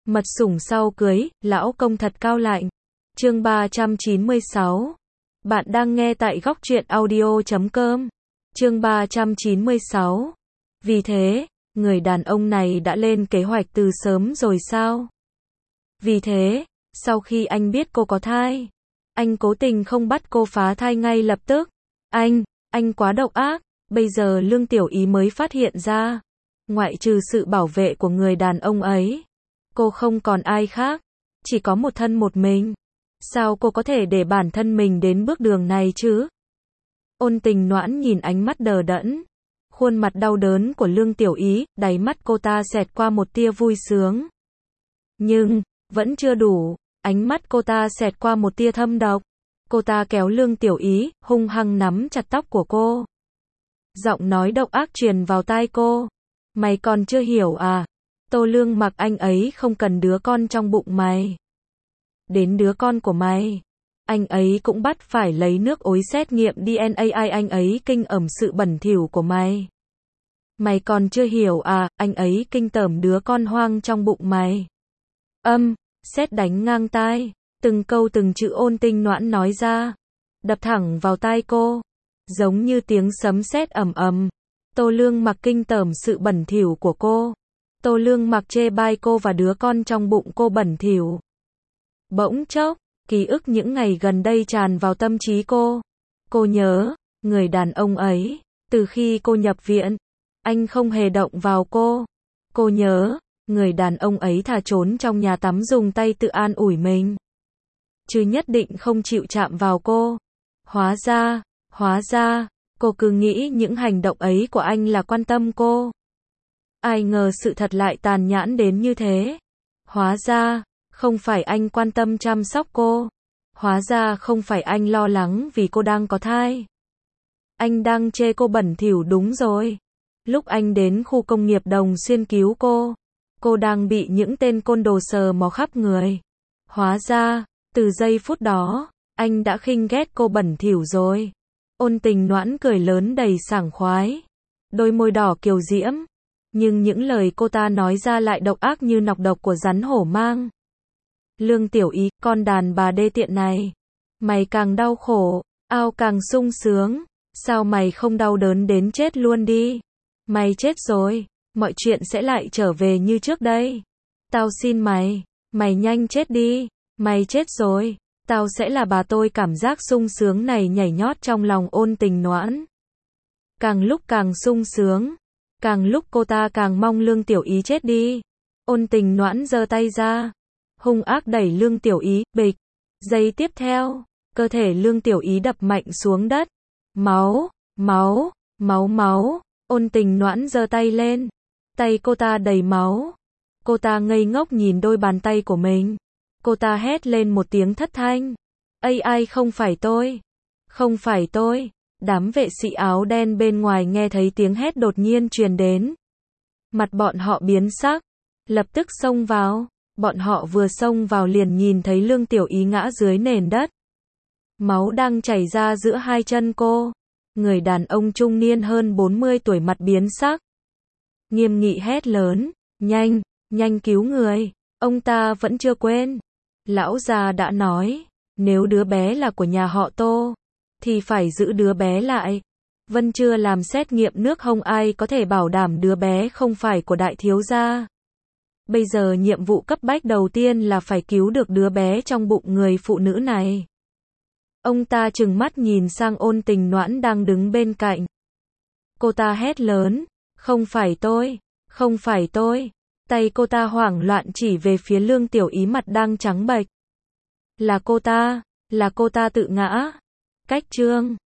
Mật sủng sau cưới, lão công thật cao lạnh. Chương 396. Bạn đang nghe tại góc truyện audio.com. Chương 396. Vì thế, người đàn ông này đã lên kế hoạch từ sớm rồi sao? Vì thế, sau khi anh biết cô có thai, anh cố tình không bắt cô phá thai ngay lập tức. Anh quá độc ác, bây giờ Lương Tiểu Ý mới phát hiện ra. Ngoại trừ sự bảo vệ của người đàn ông ấy, cô không còn ai khác, chỉ có một thân một mình. Sao cô có thể để bản thân mình đến bước đường này chứ? Ôn Tình Noãn nhìn ánh mắt đờ đẫn, khuôn mặt đau đớn của Lương Tiểu Ý, đáy mắt cô ta xẹt qua một tia vui sướng. Nhưng, vẫn chưa đủ, ánh mắt cô ta xẹt qua một tia thâm độc. Cô ta kéo Lương Tiểu Ý, hung hăng nắm chặt tóc của cô. Giọng nói độc ác truyền vào tai cô. Mày còn chưa hiểu à? Tô Lương Mặc anh ấy không cần đứa con trong bụng mày. Đến đứa con của mày, anh ấy cũng bắt phải lấy nước ối xét nghiệm DNA, anh ấy kinh ẩm sự bẩn thỉu của mày. Mày còn chưa hiểu à, anh ấy kinh tởm đứa con hoang trong bụng mày. Sét đánh ngang tai, từng câu từng chữ Ôn Tình Noãn nói ra, đập thẳng vào tai cô, giống như tiếng sấm sét ầm ầm. Tô Lương Mặc kinh tởm sự bẩn thỉu của cô. Tô Lương Mặc chê bai cô và đứa con trong bụng cô bẩn thỉu. Bỗng chốc, ký ức những ngày gần đây tràn vào tâm trí cô. Cô nhớ, người đàn ông ấy, từ khi cô nhập viện, anh không hề động vào cô. Cô nhớ, người đàn ông ấy thà trốn trong nhà tắm dùng tay tự an ủi mình, chứ nhất định không chịu chạm vào cô. Hóa ra, cô cứ nghĩ những hành động ấy của anh là quan tâm cô. Ai ngờ sự thật lại tàn nhẫn đến như thế. Hóa ra, không phải anh quan tâm chăm sóc cô. Hóa ra không phải anh lo lắng vì cô đang có thai. Anh đang chê cô bẩn thỉu đúng rồi. Lúc anh đến khu công nghiệp Đồng Xuyên cứu cô đang bị những tên côn đồ sờ mó khắp người. Hóa ra, từ giây phút đó, anh đã khinh ghét cô bẩn thỉu rồi. Ôn Tình Noãn cười lớn đầy sảng khoái, đôi môi đỏ kiều diễm, nhưng những lời cô ta nói ra lại độc ác như nọc độc của rắn hổ mang. Lương Tiểu Ý, con đàn bà đê tiện này, mày càng đau khổ, ao càng sung sướng, sao mày không đau đớn đến chết luôn đi? Mày chết rồi, mọi chuyện sẽ lại trở về như trước đây. Tao xin mày, mày nhanh chết đi, mày chết rồi, tao sẽ là bà tôi. Cảm giác sung sướng này nhảy nhót trong lòng Ôn Tình Noãn. Càng lúc càng sung sướng, càng lúc cô ta càng mong Lương Tiểu Ý chết đi. Ôn Tình Noãn giơ tay ra, hung ác đẩy Lương Tiểu Ý, bịch. Giây tiếp theo, cơ thể Lương Tiểu Ý đập mạnh xuống đất. Máu. Ôn Tình Noãn giơ tay lên, tay cô ta đầy máu. Cô ta ngây ngốc nhìn đôi bàn tay của mình. Cô ta hét lên một tiếng thất thanh. Ai, không phải tôi. Đám vệ sĩ áo đen bên ngoài nghe thấy tiếng hét đột nhiên truyền đến. Mặt bọn họ biến sắc, lập tức xông vào. Bọn họ vừa xông vào liền nhìn thấy Lương Tiểu Ý ngã dưới nền đất. Máu đang chảy ra giữa hai chân cô. Người đàn ông trung niên hơn 40 tuổi mặt biến sắc, nghiêm nghị hét lớn, nhanh cứu người. Ông ta vẫn chưa quên. Lão già đã nói, nếu đứa bé là của nhà họ Tô, thì phải giữ đứa bé lại. Vẫn chưa làm xét nghiệm nước không ai có thể bảo đảm đứa bé không phải của đại thiếu gia. Bây giờ nhiệm vụ cấp bách đầu tiên là phải cứu được đứa bé trong bụng người phụ nữ này. Ông ta trừng mắt nhìn sang Ôn Tình Noãn đang đứng bên cạnh. Cô ta hét lớn, không phải tôi. Tay cô ta hoảng loạn chỉ về phía Lương Tiểu Ý mặt đang trắng bệch. Là cô ta tự ngã. Cách chương